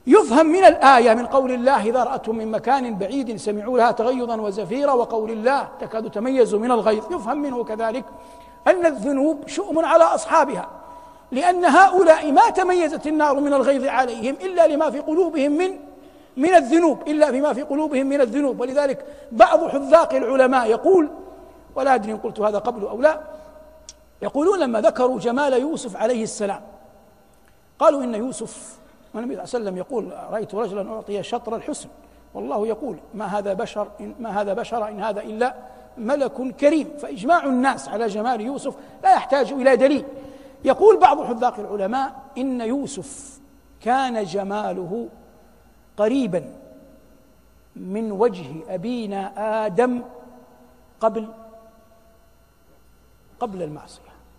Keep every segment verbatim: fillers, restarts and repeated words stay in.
يفهم من الآية من قول الله إذا رأتهم من مكان بعيد سمعوا لها تغيظا وزفيرا، وقول الله تكاد تميز من الغيظ، يفهم منه كذلك أن الذنوب شؤم على أصحابها، لأن هؤلاء ما تميزت النار من الغيظ عليهم إلا لما في قلوبهم من من الذنوب إلا بما في قلوبهم من الذنوب. ولذلك بعض حذاق العلماء يقول، ولا أدري إن قلت هذا قبل أو لا، يقولون لما ذكروا جمال يوسف عليه السلام قالوا إن يوسف، والنبي صلى الله عليه وسلم يقول رأيت رجلا أعطي شطر الحسن، والله يقول ما هذا بشر إن ما هذا بشر إن هذا إلا ملك كريم. فإجماع الناس على جمال يوسف لا يحتاج إلى دليل. يقول بعض حذاق العلماء إن يوسف كان جماله قريبا من وجه أبينا آدم قبل قبل المعصية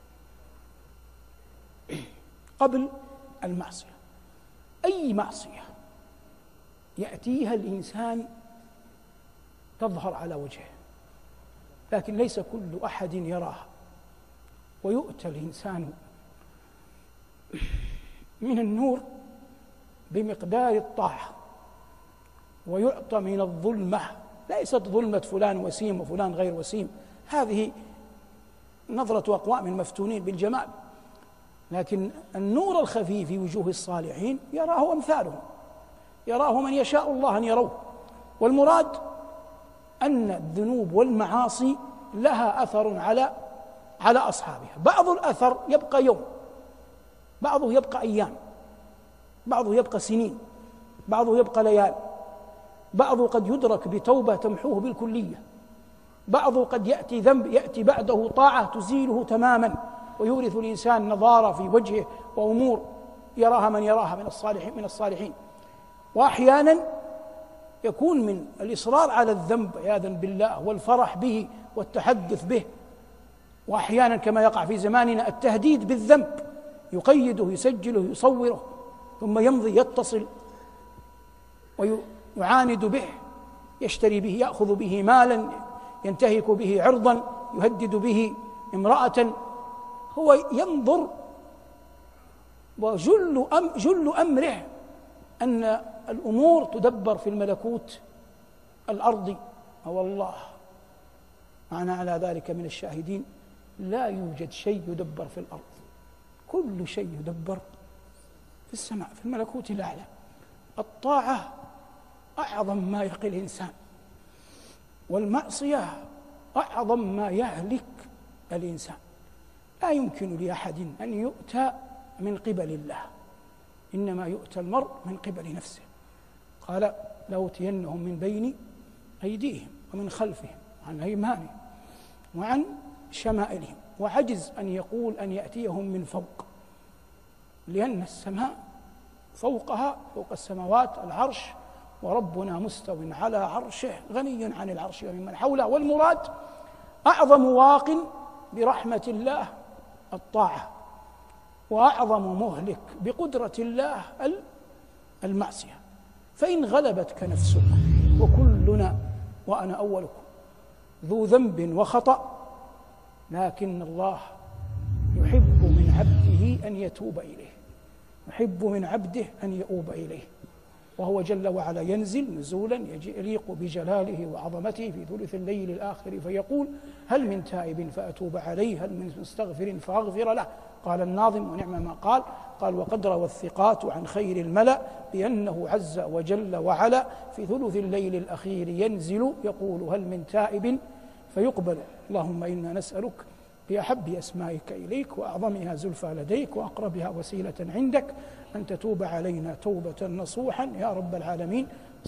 قبل المعصية. أي معصية يأتيها الإنسان تظهر على وجهه، لكن ليس كل أحد يراها، ويؤتى الإنسان من النور بمقدار الطاعة، ويعطى من الظلمة، ليست ظلمة فلان وسيم وفلان غير وسيم، هذه نظرة أقوام مفتونين بالجمال، لكن النور الخفي في وجوه الصالحين يراه أمثالهم، يراه من يشاء الله أن يروه. والمراد أن الذنوب والمعاصي لها أثر على على أصحابها، بعض الأثر يبقى يوم، بعضه يبقى أيام، بعضه يبقى سنين، بعضه يبقى ليال، بعضه قد يدرك بتوبة تمحوه بالكلية، بعضه قد يأتي ذنب يأتي بعده طاعة تزيله تماما ويورث الإنسان نضارة في وجهه وأمور يراها من يراها من الصالحين من الصالحين. وأحيانا يكون من الإصرار على الذنب عياذا بالله والفرح به والتحدث به، وأحيانا كما يقع في زماننا التهديد بالذنب، يقيده يسجله يصوره ثم يمضي يتصل ويعاند به، يشتري به يأخذ به مالا، ينتهك به عرضا، يهدد به امرأة، هو ينظر وجل أم جل أمره أن الأمور تدبر في الملكوت الأرضي. والله أنا على ذلك من الشاهدين، لا يوجد شيء يدبر في الأرض، كل شيء يدبر في السماء في الملكوت الأعلى. الطاعة أعظم ما يقي الإنسان، والمعصية أعظم ما يهلك الإنسان. لا يمكن لأحد أن يؤتى من قبل الله، إنما يؤتى المرء من قبل نفسه. قال لأوتينهم من بين أيديهم ومن خلفهم عن أيمانهم وعن شمائلهم، وعجز أن يقول أن يأتيهم من فوق، لأن السماء فوقها فوق السماوات العرش، وربنا مستو على عرشه غني عن العرش ومن حوله. والمراد أعظم واق برحمة الله الطاعة، وأعظم مهلك بقدرة الله المعصية. فإن غلبتك نفسك، وكلنا وأنا أولكم ذو ذنب وخطأ، لكن الله يحب من عبده أن يتوب إليه، يحب من عبده أن يؤوب إليه، وهو جل وعلا ينزل نزولا يليق بجلاله وعظمته في ثلث الليل الآخر فيقول هل من تائب فأتوب عليه، هل من مستغفر فأغفر له. قال الناظم ونعم ما قال، قال وقد روى الثقات عن خير الملأ بأنه عز وجل وعلا في ثلث الليل الأخير ينزل يقول هل من تائب فيقبل. اللهم إنا نسألك بأحب أسمائك إليك وأعظمها زلفى لديك وأقربها وسيلة عندك أن تتوب علينا توبة نصوحا يا رب العالمين.